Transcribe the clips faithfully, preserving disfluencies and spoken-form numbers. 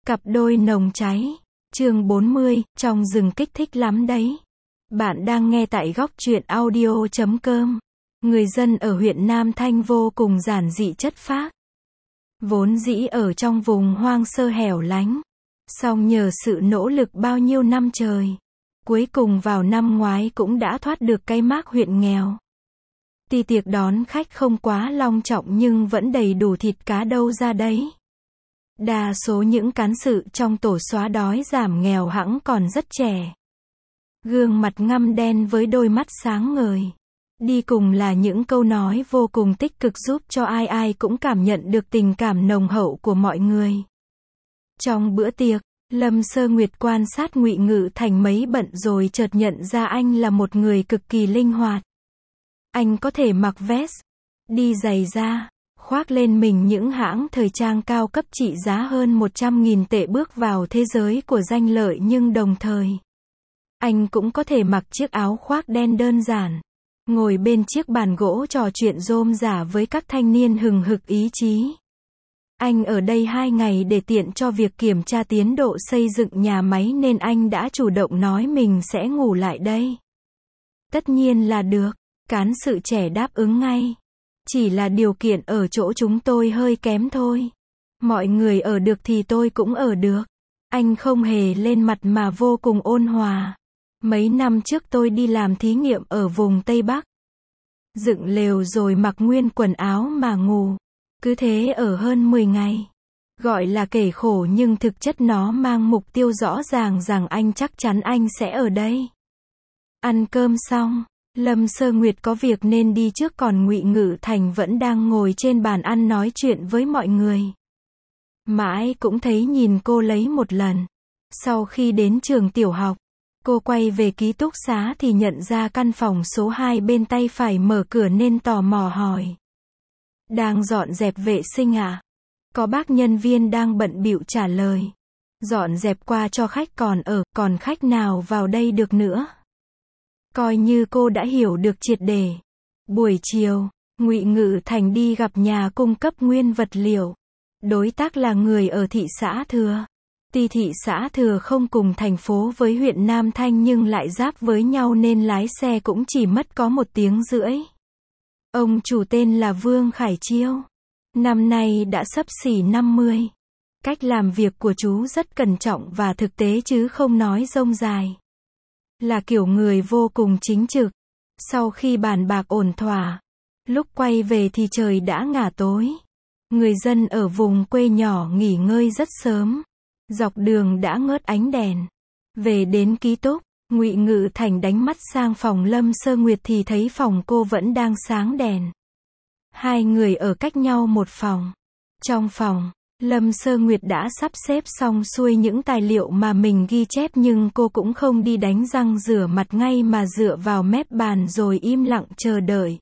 Cặp đôi nồng cháy. Chương bốn mươi, trong rừng kích thích lắm đấy. Bạn đang nghe tại góc truyện audio chấm com. Người dân ở huyện Nam Thanh vô cùng giản dị chất phác. Vốn dĩ ở trong vùng hoang sơ hẻo lánh. Song nhờ sự nỗ lực bao nhiêu năm trời. Cuối cùng vào năm ngoái cũng đã thoát được cái mác huyện nghèo. Tuy tiệc đón khách không quá long trọng nhưng vẫn đầy đủ thịt cá đâu ra đấy. Đa số những cán sự trong tổ xóa đói giảm nghèo hẵng còn rất trẻ. Gương mặt ngăm đen với đôi mắt sáng ngời. Đi cùng là những câu nói vô cùng tích cực giúp cho ai ai cũng cảm nhận được tình cảm nồng hậu của mọi người. Trong bữa tiệc, Lâm Sơ Nguyệt quan sát Ngụy Ngự Thành mấy bận rồi chợt nhận ra anh là một người cực kỳ linh hoạt. Anh có thể mặc vest, đi giày da, khoác lên mình những hãng thời trang cao cấp trị giá hơn một trăm nghìn tệ bước vào thế giới của danh lợi, nhưng đồng thời, anh cũng có thể mặc chiếc áo khoác đen đơn giản, ngồi bên chiếc bàn gỗ trò chuyện rôm rả với các thanh niên hừng hực ý chí. Anh ở đây hai ngày để tiện cho việc kiểm tra tiến độ xây dựng nhà máy nên anh đã chủ động nói mình sẽ ngủ lại đây. Tất nhiên là được, cán sự trẻ đáp ứng ngay. Chỉ là điều kiện ở chỗ chúng tôi hơi kém thôi. Mọi người ở được thì tôi cũng ở được. Anh không hề lên mặt mà vô cùng ôn hòa. Mấy năm trước tôi đi làm thí nghiệm ở vùng Tây Bắc. Dựng lều rồi mặc nguyên quần áo mà ngủ. Cứ thế ở hơn mười ngày. Gọi là kể khổ nhưng thực chất nó mang mục tiêu rõ ràng rằng anh chắc chắn anh sẽ ở đây. Ăn cơm xong, Lâm Sơ Nguyệt có việc nên đi trước, còn Ngụy Ngự Thành vẫn đang ngồi trên bàn ăn nói chuyện với mọi người. Mãi cũng thấy nhìn cô lấy một lần. Sau khi đến trường tiểu học, cô quay về ký túc xá thì nhận ra căn phòng số hai bên tay phải mở cửa nên tò mò hỏi. Đang dọn dẹp vệ sinh à? Có bác nhân viên đang bận bịu trả lời. Dọn dẹp qua cho khách còn ở, còn khách nào vào đây được nữa. Coi như cô đã hiểu được triệt để. Buổi chiều, Ngụy Ngự Thành đi gặp nhà cung cấp nguyên vật liệu. Đối tác là người ở thị xã Thừa. Tuy thị xã Thừa không cùng thành phố với huyện Nam Thanh nhưng lại giáp với nhau nên lái xe cũng chỉ mất có một tiếng rưỡi. Ông chủ tên là Vương Khải Chiêu. Năm nay đã xấp xỉ năm mươi. Cách làm việc của chú rất cẩn trọng và thực tế chứ không nói rông dài. Là kiểu người vô cùng chính trực. Sau khi bàn bạc ổn thỏa, lúc quay về thì trời đã ngả tối. Người dân ở vùng quê nhỏ nghỉ ngơi rất sớm. Dọc đường đã ngớt ánh đèn. Về đến ký túc, Ngụy Ngự Thành đánh mắt sang phòng Lâm Sơ Nguyệt thì thấy phòng cô vẫn đang sáng đèn. Hai người ở cách nhau một phòng. Trong phòng, Lâm Sơ Nguyệt đã sắp xếp xong xuôi những tài liệu mà mình ghi chép nhưng cô cũng không đi đánh răng rửa mặt ngay mà dựa vào mép bàn rồi im lặng chờ đợi.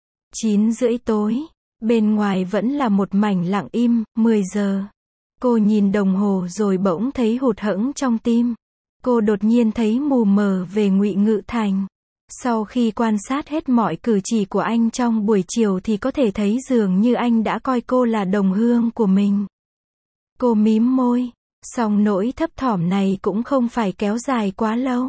chín rưỡi tối, bên ngoài vẫn là một mảnh lặng im. Mười giờ. Cô nhìn đồng hồ rồi bỗng thấy hụt hẫng trong tim. Cô đột nhiên thấy mù mờ về Ngụy Ngự Thành. Sau khi quan sát hết mọi cử chỉ của anh trong buổi chiều thì có thể thấy dường như anh đã coi cô là đồng hương của mình. Cô mím môi, song nỗi thấp thỏm này cũng không phải kéo dài quá lâu.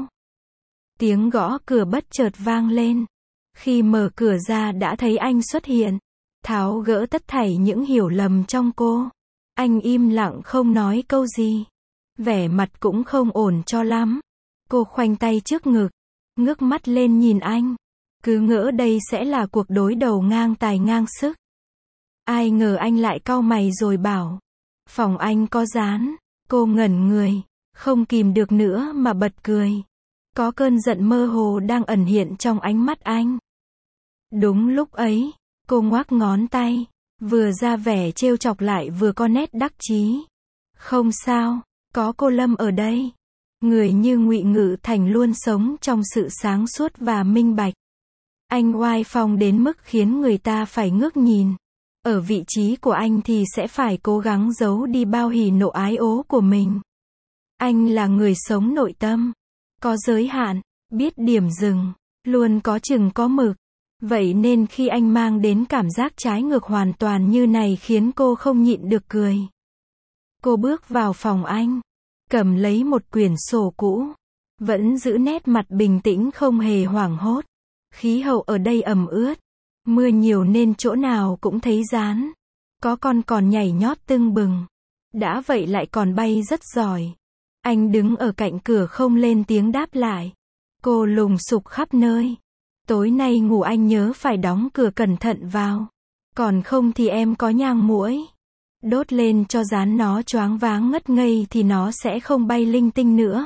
Tiếng gõ cửa bất chợt vang lên. Khi mở cửa ra đã thấy anh xuất hiện, tháo gỡ tất thảy những hiểu lầm trong cô. Anh im lặng không nói câu gì. Vẻ mặt cũng không ổn cho lắm. Cô khoanh tay trước ngực, ngước mắt lên nhìn anh. Cứ ngỡ đây sẽ là cuộc đối đầu ngang tài ngang sức. Ai ngờ anh lại cau mày rồi bảo. Phòng anh có dán. Cô ngẩn người, không kìm được nữa mà bật cười. Có cơn giận mơ hồ đang ẩn hiện trong ánh mắt anh. Đúng lúc ấy, cô ngoác ngón tay, vừa ra vẻ trêu chọc lại vừa có nét đắc chí. Không sao, có cô Lâm ở đây. Người như Ngụy Ngự Thành luôn sống trong sự sáng suốt và minh bạch. Anh oai phong đến mức khiến người ta phải ngước nhìn. Ở vị trí của anh thì sẽ phải cố gắng giấu đi bao hỉ nộ ái ố của mình. Anh là người sống nội tâm, có giới hạn, biết điểm dừng, luôn có chừng có mực. Vậy nên khi anh mang đến cảm giác trái ngược hoàn toàn như này khiến cô không nhịn được cười. Cô bước vào phòng anh, cầm lấy một quyển sổ cũ, vẫn giữ nét mặt bình tĩnh không hề hoảng hốt. Khí hậu ở đây ẩm ướt, mưa nhiều nên chỗ nào cũng thấy rán. Có con còn nhảy nhót tưng bừng. Đã vậy lại còn bay rất giỏi. Anh đứng ở cạnh cửa không lên tiếng đáp lại. Cô lùng sục khắp nơi. Tối nay ngủ anh nhớ phải đóng cửa cẩn thận vào. Còn không thì em có nhang muỗi. Đốt lên cho rán nó choáng váng ngất ngây thì nó sẽ không bay linh tinh nữa.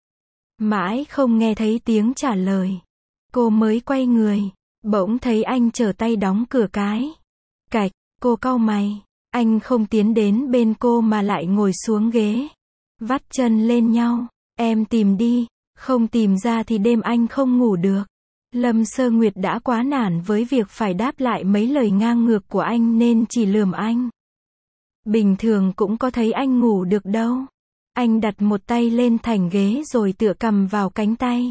Mãi không nghe thấy tiếng trả lời. Cô mới quay người. Bỗng thấy anh trở tay đóng cửa cái. Cạch, cô cau mày. Anh không tiến đến bên cô mà lại ngồi xuống ghế. Vắt chân lên nhau. Em tìm đi. Không tìm ra thì đêm anh không ngủ được. Lâm Sơ Nguyệt đã quá nản với việc phải đáp lại mấy lời ngang ngược của anh nên chỉ lườm anh. Bình thường cũng có thấy anh ngủ được đâu. Anh đặt một tay lên thành ghế rồi tựa cằm vào cánh tay.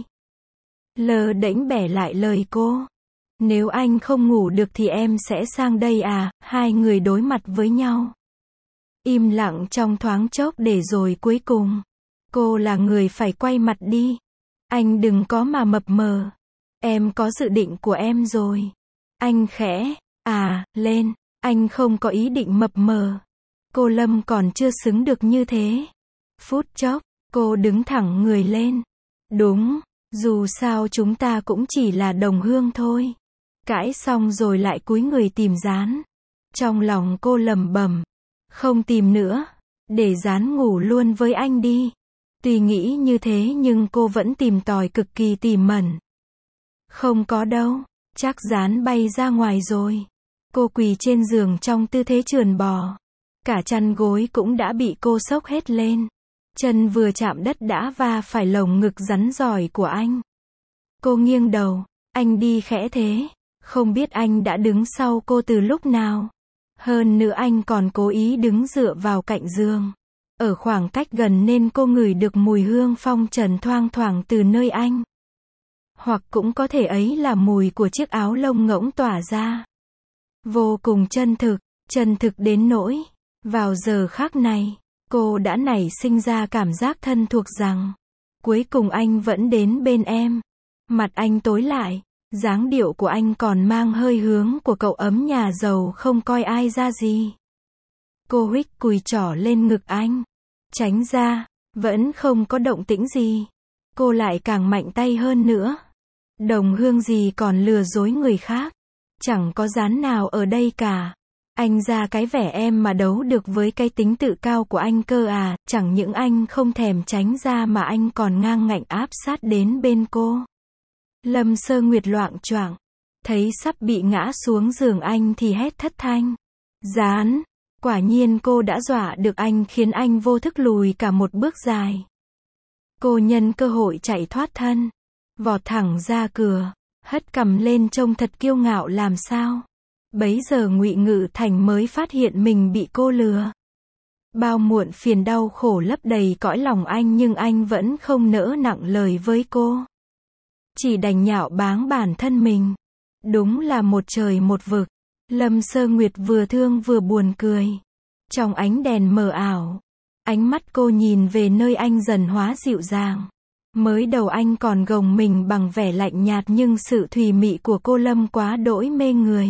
Lờ đễnh bẻ lại lời cô. Nếu anh không ngủ được thì em sẽ sang đây à, hai người đối mặt với nhau. Im lặng trong thoáng chốc để rồi cuối cùng. Cô là người phải quay mặt đi. Anh đừng có mà mập mờ. Em có dự định của em rồi. Anh khẽ, à, lên. Anh không có ý định mập mờ. Cô Lâm còn chưa xứng được như thế. Phút chốc, cô đứng thẳng người lên. Đúng, dù sao chúng ta cũng chỉ là đồng hương thôi. Cãi xong rồi lại cúi người tìm Dán. Trong lòng cô lẩm bẩm, không tìm nữa, để Dán ngủ luôn với anh đi. Tuy nghĩ như thế nhưng cô vẫn tìm tòi cực kỳ tỉ mẩn. Không có đâu, chắc Dán bay ra ngoài rồi. Cô quỳ trên giường trong tư thế trườn bò. Cả chăn gối cũng đã bị cô xốc hết lên. Chân vừa chạm đất đã va phải lồng ngực rắn giỏi của anh. Cô nghiêng đầu, anh đi khẽ thế. Không biết anh đã đứng sau cô từ lúc nào. Hơn nữa anh còn cố ý đứng dựa vào cạnh giường. Ở khoảng cách gần nên cô ngửi được mùi hương phong trần thoang thoảng từ nơi anh. Hoặc cũng có thể ấy là mùi của chiếc áo lông ngỗng tỏa ra. Vô cùng chân thực, chân thực đến nỗi. Vào giờ khắc này, cô đã nảy sinh ra cảm giác thân thuộc rằng. Cuối cùng anh vẫn đến bên em. Mặt anh tối lại. Dáng điệu của anh còn mang hơi hướng của cậu ấm nhà giàu không coi ai ra gì. Cô huých cùi trỏ lên ngực anh. Tránh ra, vẫn không có động tĩnh gì. Cô lại càng mạnh tay hơn nữa. Đồng hương gì còn lừa dối người khác. Chẳng có Dán nào ở đây cả. Anh ra cái vẻ em mà đấu được với cái tính tự cao của anh cơ à. Chẳng những anh không thèm tránh ra mà anh còn ngang ngạnh áp sát đến bên cô. Lâm Sơ Nguyệt loạng choạng, thấy sắp bị ngã xuống giường anh thì hét thất thanh. Dán, quả nhiên cô đã dọa được anh khiến anh vô thức lùi cả một bước dài. Cô nhân cơ hội chạy thoát thân, vọt thẳng ra cửa, hất cằm lên trông thật kiêu ngạo làm sao. Bấy giờ Ngụy Ngự Thành mới phát hiện mình bị cô lừa. Bao muộn phiền đau khổ lấp đầy cõi lòng anh nhưng anh vẫn không nỡ nặng lời với cô. Chỉ đành nhạo báng bản thân mình. Đúng là một trời một vực. Lâm Sơ Nguyệt vừa thương vừa buồn cười. Trong ánh đèn mờ ảo, ánh mắt cô nhìn về nơi anh dần hóa dịu dàng. Mới đầu anh còn gồng mình bằng vẻ lạnh nhạt nhưng sự thùy mị của cô Lâm quá đỗi mê người.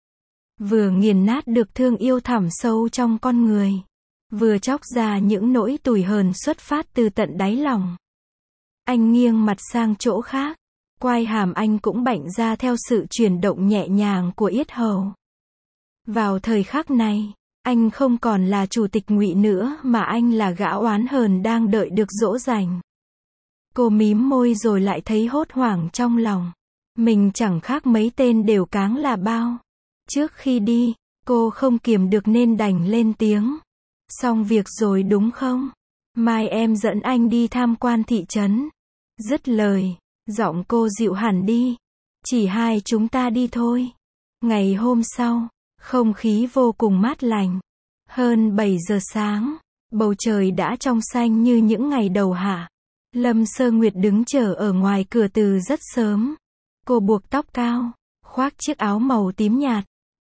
Vừa nghiền nát được thương yêu thẳm sâu trong con người. Vừa chóc ra những nỗi tủi hờn xuất phát từ tận đáy lòng. Anh nghiêng mặt sang chỗ khác. Quai hàm anh cũng bạnh ra theo sự chuyển động nhẹ nhàng của yết hầu. Vào thời khắc này, anh không còn là chủ tịch Ngụy nữa mà anh là gã oán hờn đang đợi được dỗ dành. Cô mím môi rồi lại thấy hốt hoảng trong lòng. Mình chẳng khác mấy tên đều cáng là bao. Trước khi đi, cô không kiềm được nên đành lên tiếng. Xong việc rồi đúng không? Mai em dẫn anh đi tham quan thị trấn. Dứt lời, giọng cô dịu hẳn đi. Chỉ hai chúng ta đi thôi. Ngày hôm sau, không khí vô cùng mát lành. Hơn bảy giờ sáng, bầu trời đã trong xanh như những ngày đầu hạ. Lâm Sơ Nguyệt đứng chờ ở ngoài cửa từ rất sớm. Cô buộc tóc cao, khoác chiếc áo màu tím nhạt.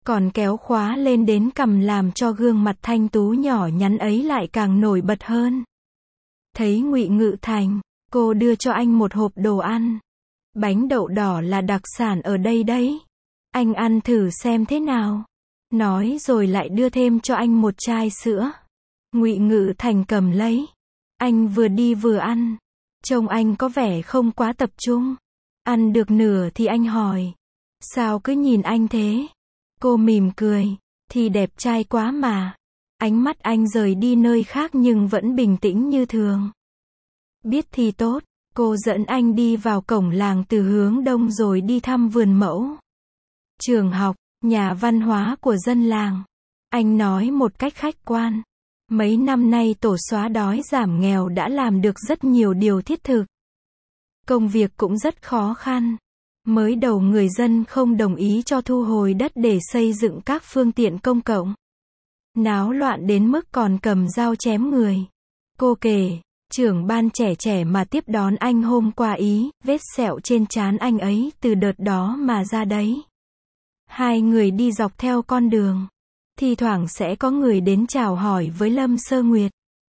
còn kéo khóa lên đến cằm làm cho gương mặt thanh tú nhỏ nhắn ấy lại càng nổi bật hơn. Thấy Ngụy Ngự Thành, cô đưa cho anh một hộp đồ ăn. Bánh đậu đỏ là đặc sản ở đây đấy. Anh ăn thử xem thế nào. Nói rồi lại đưa thêm cho anh một chai sữa. Ngụy Ngự Thành cầm lấy. Anh vừa đi vừa ăn. Trông anh có vẻ không quá tập trung. Ăn được nửa thì anh hỏi. Sao cứ nhìn anh thế? Cô mỉm cười. Thì đẹp trai quá mà. Ánh mắt anh rời đi nơi khác nhưng vẫn bình tĩnh như thường. Biết thì tốt. Cô dẫn anh đi vào cổng làng từ hướng đông rồi đi thăm vườn mẫu, trường học, nhà văn hóa của dân làng. Anh nói một cách khách quan. Mấy năm nay tổ xóa đói giảm nghèo đã làm được rất nhiều điều thiết thực. Công việc cũng rất khó khăn. Mới đầu người dân không đồng ý cho thu hồi đất để xây dựng các phương tiện công cộng. Náo loạn đến mức còn cầm dao chém người. Cô kể, trưởng ban trẻ trẻ mà tiếp đón anh hôm qua ý, vết sẹo trên trán anh ấy từ đợt đó mà ra đấy. Hai người đi dọc theo con đường. Thi thoảng sẽ có người đến chào hỏi với Lâm Sơ Nguyệt.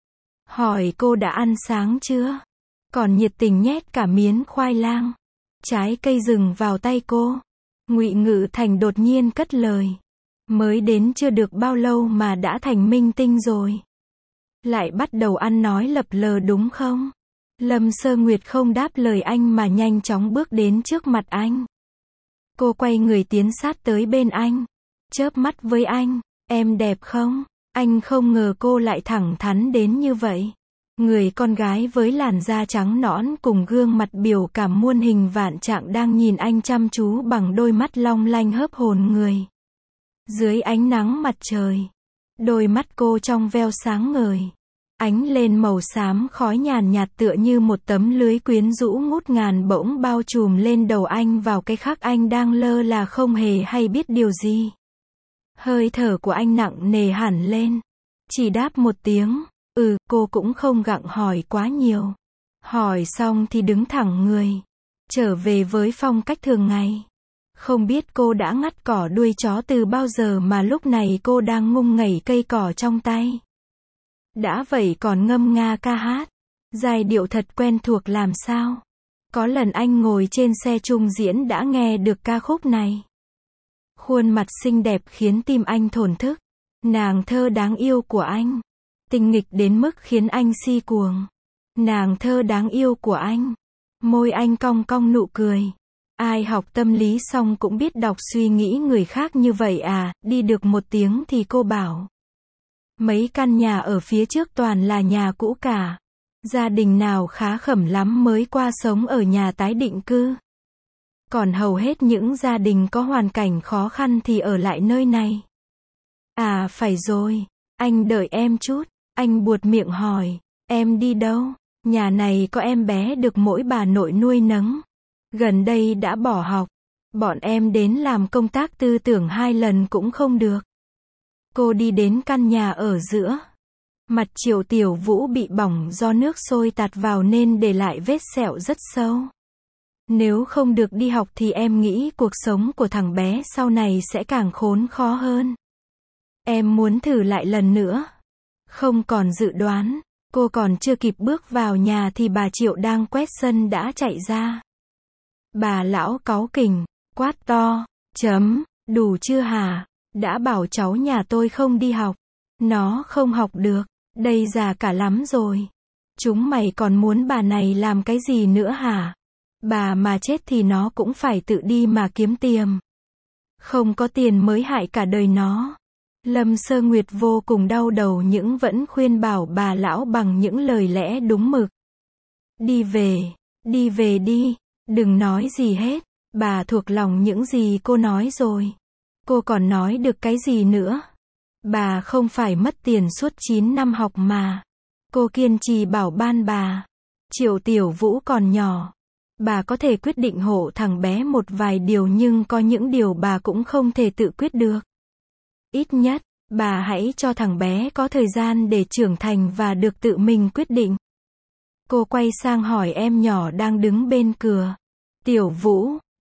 Hỏi cô đã ăn sáng chưa? Còn nhiệt tình nhét cả miến khoai lang, trái cây rừng vào tay cô. Ngụy Ngự Thành đột nhiên cất lời. Mới đến chưa được bao lâu mà đã thành minh tinh rồi. Lại bắt đầu ăn nói lập lờ đúng không? Lâm Sơ Nguyệt không đáp lời anh mà nhanh chóng bước đến trước mặt anh. Cô quay người tiến sát tới bên anh. Chớp mắt với anh. Em đẹp không? Anh không ngờ cô lại thẳng thắn đến như vậy. Người con gái với làn da trắng nõn cùng gương mặt biểu cảm muôn hình vạn trạng đang nhìn anh chăm chú bằng đôi mắt long lanh hớp hồn người. Dưới ánh nắng mặt trời, đôi mắt cô trong veo sáng ngời, ánh lên màu xám khói nhàn nhạt tựa như một tấm lưới quyến rũ ngút ngàn bỗng bao trùm lên đầu anh vào cái khắc anh đang lơ là không hề hay biết điều gì. Hơi thở của anh nặng nề hẳn lên. Chỉ đáp một tiếng, ừ, cô cũng không gặng hỏi quá nhiều. Hỏi xong thì đứng thẳng người, trở về với phong cách thường ngày. Không biết cô đã ngắt cỏ đuôi chó từ bao giờ mà lúc này cô đang ngung ngẩy cây cỏ trong tay. Đã vậy còn ngâm nga ca hát. Giai điệu thật quen thuộc làm sao. Có lần anh ngồi trên xe trung diễn đã nghe được ca khúc này. Khuôn mặt xinh đẹp khiến tim anh thổn thức. Nàng thơ đáng yêu của anh. Tinh nghịch đến mức khiến anh si cuồng. Nàng thơ đáng yêu của anh. Môi anh cong cong nụ cười. Ai học tâm lý xong cũng biết đọc suy nghĩ người khác như vậy à, đi được một tiếng thì cô bảo. Mấy căn nhà ở phía trước toàn là nhà cũ cả. Gia đình nào khá khẩm lắm mới qua sống ở nhà tái định cư. Còn hầu hết những gia đình có hoàn cảnh khó khăn thì ở lại nơi này. À phải rồi, anh đợi em chút. Anh buột miệng hỏi, em đi đâu? Nhà này có em bé được mỗi bà nội nuôi nấng. Gần đây đã bỏ học. Bọn em đến làm công tác tư tưởng hai lần cũng không được. Cô đi đến căn nhà ở giữa. Mặt Triệu Tiểu Vũ bị bỏng do nước sôi tạt vào nên để lại vết sẹo rất sâu. Nếu không được đi học thì em nghĩ cuộc sống của thằng bé sau này sẽ càng khốn khó hơn. Em muốn thử lại lần nữa. Không còn dự đoán. Cô còn chưa kịp bước vào nhà thì bà Triệu đang quét sân đã chạy ra. Bà lão cáu kỉnh, quát to, chấm, đủ chưa hả? Đã bảo cháu nhà tôi không đi học. Nó không học được, đây già cả lắm rồi. Chúng mày còn muốn bà này làm cái gì nữa hả? Bà mà chết thì nó cũng phải tự đi mà kiếm tiền. Không có tiền mới hại cả đời nó. Lâm Sơ Nguyệt vô cùng đau đầu nhưng vẫn khuyên bảo bà lão bằng những lời lẽ đúng mực. Đi về, đi về đi, đừng nói gì hết. Bà thuộc lòng những gì cô nói rồi. Cô còn nói được cái gì nữa? Bà không phải mất tiền suốt chín năm học mà. Cô kiên trì bảo ban bà. Triệu Tiểu Vũ còn nhỏ. Bà có thể quyết định hộ thằng bé một vài điều nhưng có những điều bà cũng không thể tự quyết được. Ít nhất, bà hãy cho thằng bé có thời gian để trưởng thành và được tự mình quyết định. Cô quay sang hỏi em nhỏ đang đứng bên cửa. Tiểu Vũ,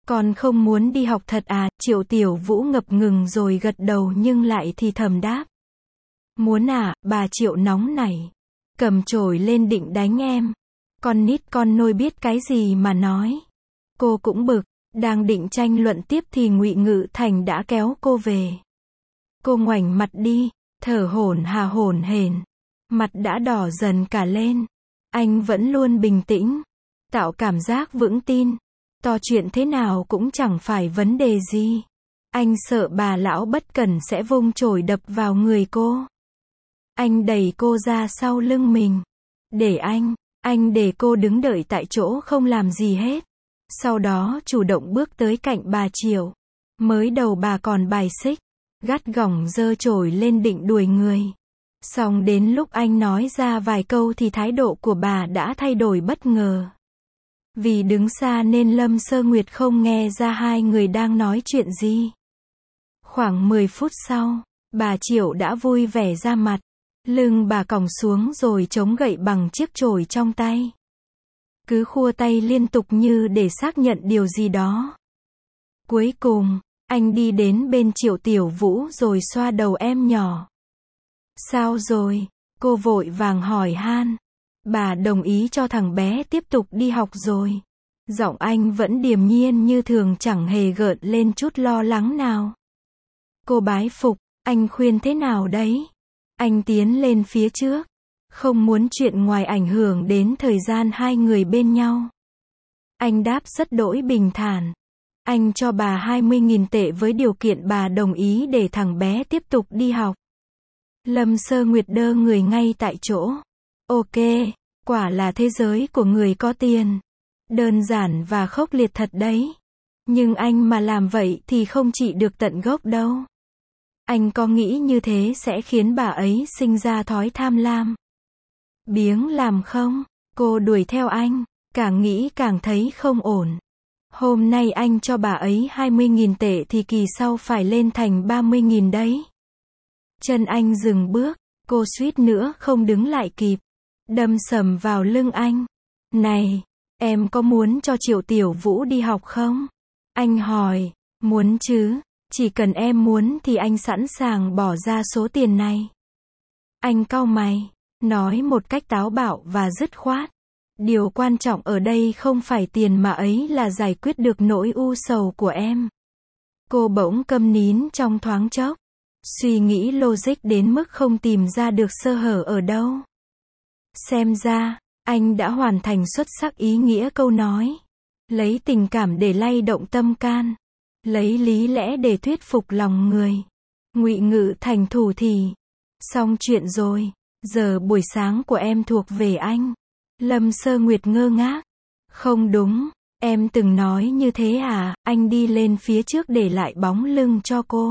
Con không muốn đi học thật à? Triệu Tiểu Vũ ngập ngừng rồi gật đầu nhưng lại thì thầm đáp. Muốn à? Bà Triệu nóng nảy. Cầm chổi lên định đánh em. Con nít con nôi biết cái gì mà nói. Cô cũng bực, đang định tranh luận tiếp thì Ngụy Ngự Thành đã kéo cô về. Cô ngoảnh mặt đi, thở hổn hà hổn hển, mặt đã đỏ dần cả lên. Anh vẫn luôn bình tĩnh, tạo cảm giác vững tin. To chuyện thế nào cũng chẳng phải vấn đề gì. Anh sợ bà lão bất cẩn sẽ vung chổi đập vào người cô. Anh đẩy cô ra sau lưng mình. Để anh, anh để cô đứng đợi tại chỗ không làm gì hết. Sau đó chủ động bước tới cạnh bà Triệu. Mới đầu bà còn bài xích, gắt gỏng giơ chổi lên định đuổi người. Xong đến lúc anh nói ra vài câu thì thái độ của bà đã thay đổi bất ngờ. Vì đứng xa nên Lâm Sơ Nguyệt không nghe ra hai người đang nói chuyện gì. Khoảng mười phút sau, bà Triệu đã vui vẻ ra mặt. Lưng bà còng xuống rồi chống gậy bằng chiếc chổi trong tay. Cứ khua tay liên tục như để xác nhận điều gì đó. Cuối cùng, anh đi đến bên Triệu Tiểu Vũ rồi xoa đầu em nhỏ. Sao rồi? Cô vội vàng hỏi han. Bà đồng ý cho thằng bé tiếp tục đi học rồi. Giọng anh vẫn điềm nhiên như thường, chẳng hề gợn lên chút lo lắng nào. Cô bái phục, anh khuyên thế nào đấy? Anh tiến lên phía trước. Không muốn chuyện ngoài ảnh hưởng đến thời gian hai người bên nhau. Anh đáp rất đỗi bình thản. Anh cho bà hai mươi nghìn tệ với điều kiện bà đồng ý để thằng bé tiếp tục đi học. Lâm Sơ Nguyệt đơ người ngay tại chỗ. Ok, quả là thế giới của người có tiền. Đơn giản và khốc liệt thật đấy. Nhưng anh mà làm vậy thì không trị được tận gốc đâu. Anh có nghĩ như thế sẽ khiến bà ấy sinh ra thói tham lam, biếng làm không? Cô đuổi theo anh, càng nghĩ càng thấy không ổn. Hôm nay anh cho bà ấy hai mươi nghìn tệ thì kỳ sau phải lên thành ba mươi nghìn đấy. Chân anh dừng bước, cô suýt nữa không đứng lại kịp. Đâm sầm vào lưng anh. Này, em có muốn cho Triệu Tiểu Vũ đi học không? Anh hỏi. Muốn chứ, chỉ cần em muốn thì anh sẵn sàng bỏ ra số tiền này. Anh cau mày, nói một cách táo bạo và dứt khoát. Điều quan trọng ở đây không phải tiền mà ấy là giải quyết được nỗi u sầu của em. Cô bỗng câm nín trong thoáng chốc. Suy nghĩ logic đến mức không tìm ra được sơ hở ở đâu. Xem ra, anh đã hoàn thành xuất sắc ý nghĩa câu nói. Lấy tình cảm để lay động tâm can. Lấy lý lẽ để thuyết phục lòng người. Ngụy Ngự Thành thủ thỉ. Xong chuyện rồi. Giờ buổi sáng của em thuộc về anh. Lâm Sơ Nguyệt ngơ ngác. Không đúng, em từng nói như thế à? Anh đi lên phía trước để lại bóng lưng cho cô.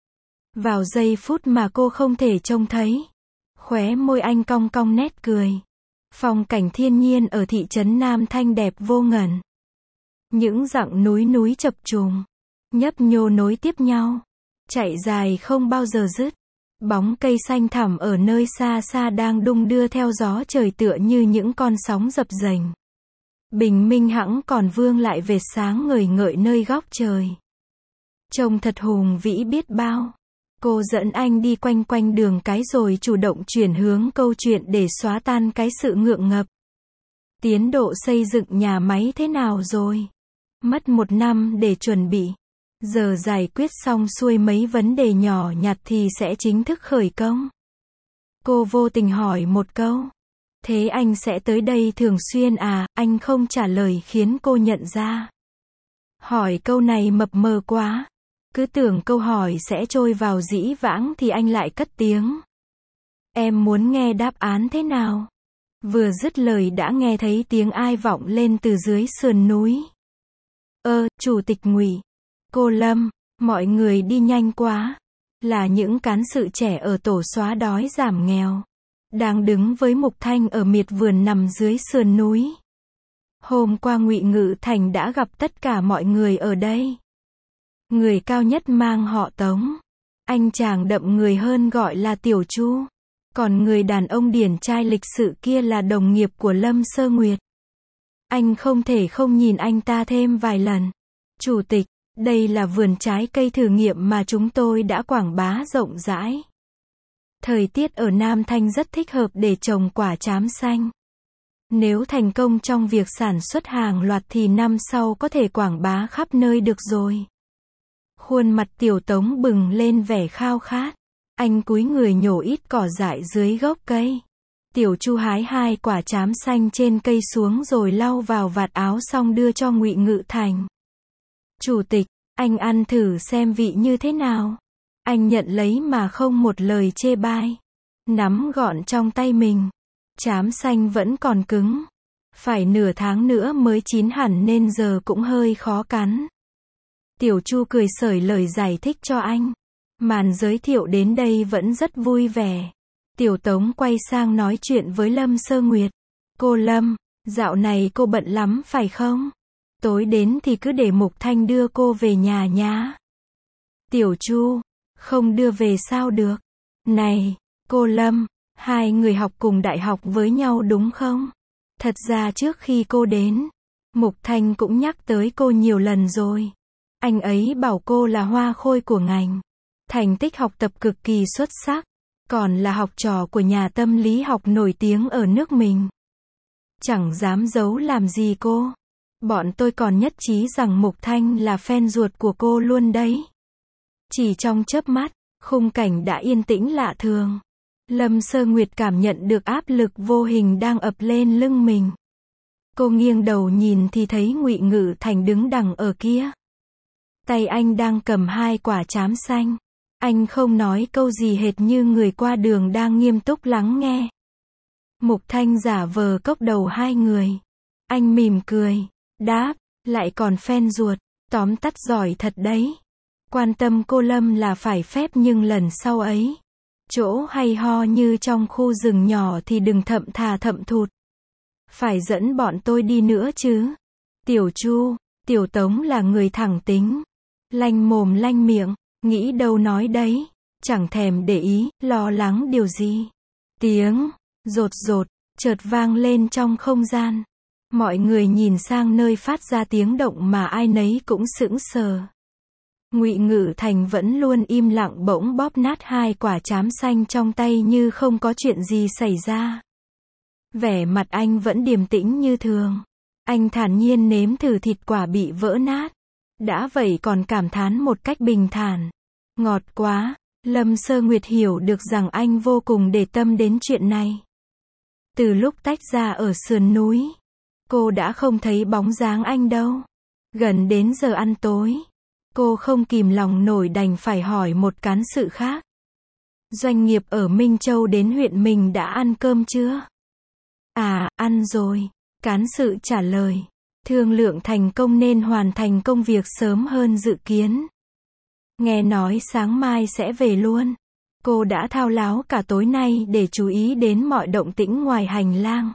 Vào giây phút mà cô không thể trông thấy, khóe môi anh cong cong nét cười. Phong cảnh thiên nhiên ở thị trấn Nam Thanh đẹp vô ngần. Những dặng núi núi chập trùng, nhấp nhô nối tiếp nhau, chạy dài không bao giờ dứt. Bóng cây xanh thẳm ở nơi xa xa đang đung đưa theo gió trời tựa như những con sóng dập dềnh. Bình minh hẵng còn vương lại vệt sáng ngời ngợi nơi góc trời. Trông thật hùng vĩ biết bao. Cô dẫn anh đi quanh quanh đường cái rồi chủ động chuyển hướng câu chuyện để xóa tan cái sự ngượng ngập. Tiến độ xây dựng nhà máy thế nào rồi? Mất một năm để chuẩn bị. Giờ giải quyết xong xuôi mấy vấn đề nhỏ nhặt thì sẽ chính thức khởi công. Cô vô tình hỏi một câu. Thế anh sẽ tới đây thường xuyên à? Anh không trả lời khiến cô nhận ra. Hỏi câu này mập mờ quá. Cứ tưởng câu hỏi sẽ trôi vào dĩ vãng thì anh lại cất tiếng. Em muốn nghe đáp án thế nào? Vừa dứt lời đã nghe thấy tiếng ai vọng lên từ dưới sườn núi. Ơ, Chủ tịch Ngụy. Cô Lâm, mọi người đi nhanh quá. Là những cán sự trẻ ở tổ xóa đói giảm nghèo. Đang đứng với Mục Thanh ở miệt vườn nằm dưới sườn núi. Hôm qua Ngụy Ngự Thành đã gặp tất cả mọi người ở đây. Người cao nhất mang họ Tống. Anh chàng đậm người hơn gọi là Tiểu Chu. Còn người đàn ông điển trai lịch sự kia là đồng nghiệp của Lâm Sơ Nguyệt. Anh không thể không nhìn anh ta thêm vài lần. Chủ tịch, đây là vườn trái cây thử nghiệm mà chúng tôi đã quảng bá rộng rãi. Thời tiết ở Nam Thanh rất thích hợp để trồng quả trám xanh. Nếu thành công trong việc sản xuất hàng loạt thì năm sau có thể quảng bá khắp nơi được rồi. Khuôn mặt Tiểu Tống bừng lên vẻ khao khát. Anh cúi người nhổ ít cỏ dại dưới gốc cây. Tiểu Chu hái hai quả trám xanh trên cây xuống rồi lau vào vạt áo xong đưa cho Ngụy Ngự Thành. Chủ tịch, anh ăn thử xem vị như thế nào. Anh nhận lấy mà không một lời chê bai. Nắm gọn trong tay mình. Trám xanh vẫn còn cứng. Phải nửa tháng nữa mới chín hẳn nên giờ cũng hơi khó cắn. Tiểu Chu cười sởi lời giải thích cho anh. Màn giới thiệu đến đây vẫn rất vui vẻ. Tiểu Tống quay sang nói chuyện với Lâm Sơ Nguyệt. Cô Lâm, dạo này cô bận lắm phải không? Tối đến thì cứ để Mục Thanh đưa cô về nhà nhá. Tiểu Chu, không đưa về sao được? Này, cô Lâm, hai người học cùng đại học với nhau đúng không? Thật ra trước khi cô đến, Mục Thanh cũng nhắc tới cô nhiều lần rồi. Anh ấy bảo cô là hoa khôi của ngành. Thành tích học tập cực kỳ xuất sắc. Còn là học trò của nhà tâm lý học nổi tiếng ở nước mình. Chẳng dám giấu làm gì cô. Bọn tôi còn nhất trí rằng Mục Thanh là fan ruột của cô luôn đấy. Chỉ trong chớp mắt, khung cảnh đã yên tĩnh lạ thường. Lâm Sơ Nguyệt cảm nhận được áp lực vô hình đang ập lên lưng mình. Cô nghiêng đầu nhìn thì thấy Ngụy Ngự Thành đứng đằng ở kia. Tay anh đang cầm hai quả trám xanh. Anh không nói câu gì hệt như người qua đường đang nghiêm túc lắng nghe. Mục Thanh giả vờ cốc đầu hai người. Anh mỉm cười, đáp, lại còn fan ruột, tóm tắt giỏi thật đấy. Quan tâm cô Lâm là phải phép nhưng lần sau ấy, chỗ hay ho như trong khu rừng nhỏ thì đừng thậm thà thậm thụt. Phải dẫn bọn tôi đi nữa chứ. Tiểu Chu, Tiểu Tống là người thẳng tính. Lanh mồm lanh miệng. Nghĩ đâu nói đấy, chẳng thèm để ý, lo lắng điều gì. Tiếng rột rột chợt vang lên trong không gian. Mọi người nhìn sang nơi phát ra tiếng động mà ai nấy cũng sững sờ. Ngụy Ngự Thành vẫn luôn im lặng bỗng bóp nát hai quả trám xanh trong tay như không có chuyện gì xảy ra. Vẻ mặt anh vẫn điềm tĩnh như thường. Anh thản nhiên nếm thử thịt quả bị vỡ nát. Đã vậy còn cảm thán một cách bình thản. Ngọt quá. Lâm Sơ Nguyệt hiểu được rằng anh vô cùng để tâm đến chuyện này. Từ lúc tách ra ở sườn núi, cô đã không thấy bóng dáng anh đâu. Gần đến giờ ăn tối, cô không kìm lòng nổi đành phải hỏi một cán sự khác. Doanh nghiệp ở Minh Châu đến huyện mình đã ăn cơm chưa? À, ăn rồi. Cán sự trả lời. Thương lượng thành công nên hoàn thành công việc sớm hơn dự kiến. Nghe nói sáng mai sẽ về luôn. Cô đã thao láo cả tối nay để chú ý đến mọi động tĩnh ngoài hành lang.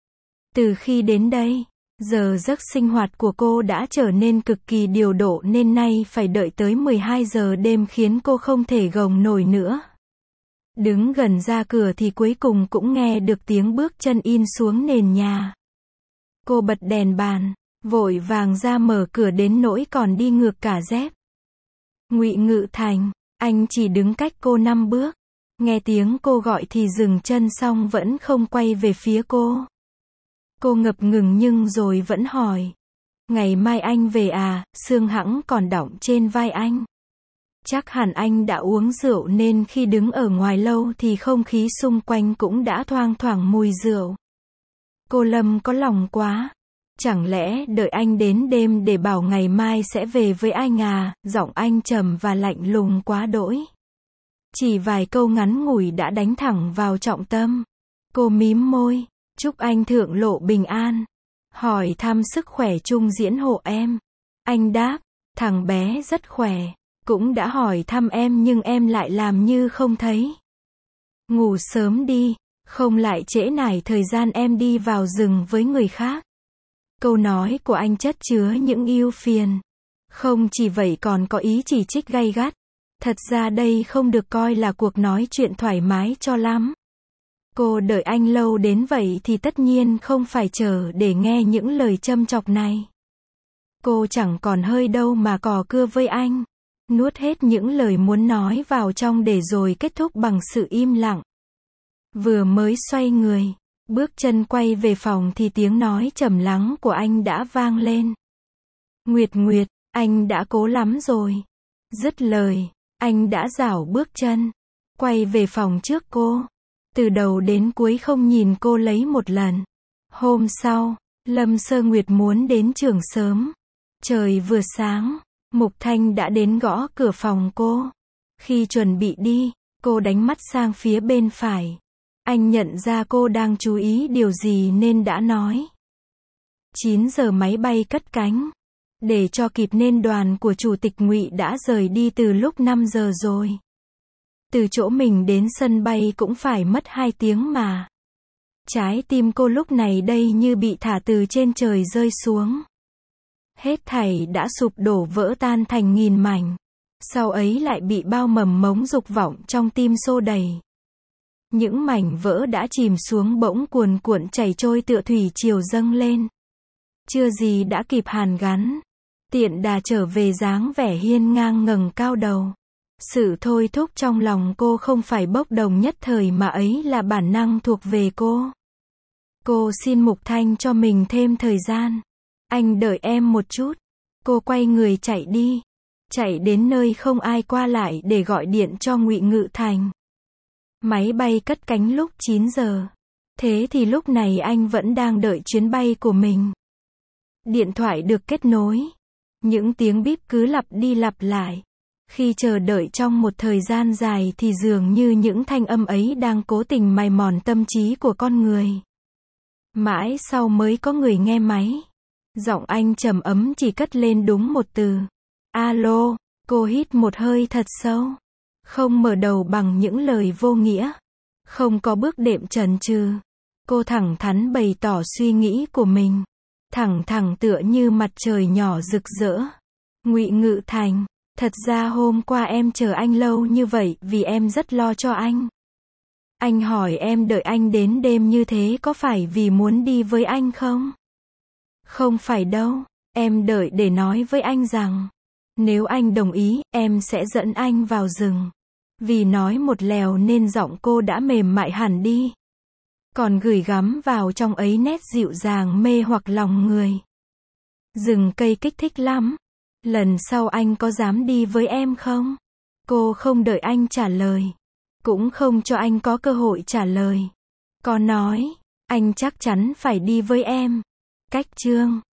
Từ khi đến đây, giờ giấc sinh hoạt của cô đã trở nên cực kỳ điều độ nên nay phải đợi tới mười hai giờ đêm khiến cô không thể gồng nổi nữa. Đứng gần ra cửa thì cuối cùng cũng nghe được tiếng bước chân in xuống nền nhà. Cô bật đèn bàn, vội vàng ra mở cửa đến nỗi còn đi ngược cả dép. Ngụy Ngự Thành, anh chỉ đứng cách cô năm bước. Nghe tiếng cô gọi thì dừng chân xong vẫn không quay về phía cô. Cô ngập ngừng nhưng rồi vẫn hỏi. Ngày mai anh về à, xương hẵng còn đọng trên vai anh. Chắc hẳn anh đã uống rượu nên khi đứng ở ngoài lâu thì không khí xung quanh cũng đã thoang thoảng mùi rượu. Cô Lâm có lòng quá. Chẳng lẽ đợi anh đến đêm để bảo ngày mai sẽ về với anh à, giọng anh trầm và lạnh lùng quá đỗi. Chỉ vài câu ngắn ngủi đã đánh thẳng vào trọng tâm. Cô mím môi, chúc anh thượng lộ bình an. Hỏi thăm sức khỏe chung diễn hộ em. Anh đáp, thằng bé rất khỏe. Cũng đã hỏi thăm em nhưng em lại làm như không thấy. Ngủ sớm đi, không lại trễ nải thời gian em đi vào rừng với người khác. Câu nói của anh chất chứa những ưu phiền. Không chỉ vậy còn có ý chỉ trích gay gắt. Thật ra đây không được coi là cuộc nói chuyện thoải mái cho lắm. Cô đợi anh lâu đến vậy thì tất nhiên không phải chờ để nghe những lời châm chọc này. Cô chẳng còn hơi đâu mà cò cưa với anh. Nuốt hết những lời muốn nói vào trong để rồi kết thúc bằng sự im lặng. Vừa mới xoay người, bước chân quay về phòng thì tiếng nói trầm lắng của anh đã vang lên. Nguyệt Nguyệt, anh đã cố lắm rồi. Dứt lời, anh đã rảo bước chân, quay về phòng trước cô. Từ đầu đến cuối không nhìn cô lấy một lần. Hôm sau, Lâm Sơ Nguyệt muốn đến trường sớm. Trời vừa sáng, Mục Thanh đã đến gõ cửa phòng cô. Khi chuẩn bị đi, cô đánh mắt sang phía bên phải. Anh nhận ra cô đang chú ý điều gì nên đã nói. chín giờ máy bay cất cánh. Để cho kịp nên đoàn của Chủ tịch Ngụy đã rời đi từ lúc năm giờ rồi. Từ chỗ mình đến sân bay cũng phải mất hai tiếng mà. Trái tim cô lúc này đây như bị thả từ trên trời rơi xuống. Hết thảy đã sụp đổ vỡ tan thành nghìn mảnh. Sau ấy lại bị bao mầm mống dục vọng trong tim xô đầy. Những mảnh vỡ đã chìm xuống bỗng cuồn cuộn chảy trôi tựa thủy triều dâng lên. Chưa gì đã kịp hàn gắn. Tiện đà trở về dáng vẻ hiên ngang ngẩng cao đầu. Sự thôi thúc trong lòng cô không phải bốc đồng nhất thời mà ấy là bản năng thuộc về cô. Cô xin Mục Thanh cho mình thêm thời gian. Anh đợi em một chút. Cô quay người chạy đi. Chạy đến nơi không ai qua lại để gọi điện cho Ngụy Ngự Thành. Máy bay cất cánh lúc chín giờ. Thế thì lúc này anh vẫn đang đợi chuyến bay của mình. Điện thoại được kết nối. Những tiếng bíp cứ lặp đi lặp lại. Khi chờ đợi trong một thời gian dài thì dường như những thanh âm ấy đang cố tình mài mòn tâm trí của con người. Mãi sau mới có người nghe máy. Giọng anh trầm ấm chỉ cất lên đúng một từ. Alo, cô hít một hơi thật sâu. Không mở đầu bằng những lời vô nghĩa. Không có bước đệm chần chừ. Cô thẳng thắn bày tỏ suy nghĩ của mình. Thẳng thẳng tựa như mặt trời nhỏ rực rỡ. Ngụy Ngự Thành, thật ra hôm qua em chờ anh lâu như vậy vì em rất lo cho anh. Anh hỏi em đợi anh đến đêm như thế có phải vì muốn đi với anh không? Không phải đâu, em đợi để nói với anh rằng, nếu anh đồng ý, em sẽ dẫn anh vào rừng. Vì nói một lèo nên giọng cô đã mềm mại hẳn đi. Còn gửi gắm vào trong ấy nét dịu dàng mê hoặc lòng người. Rừng cây kích thích lắm. Lần sau anh có dám đi với em không? Cô không đợi anh trả lời. Cũng không cho anh có cơ hội trả lời. Có nói, anh chắc chắn phải đi với em. Cách chương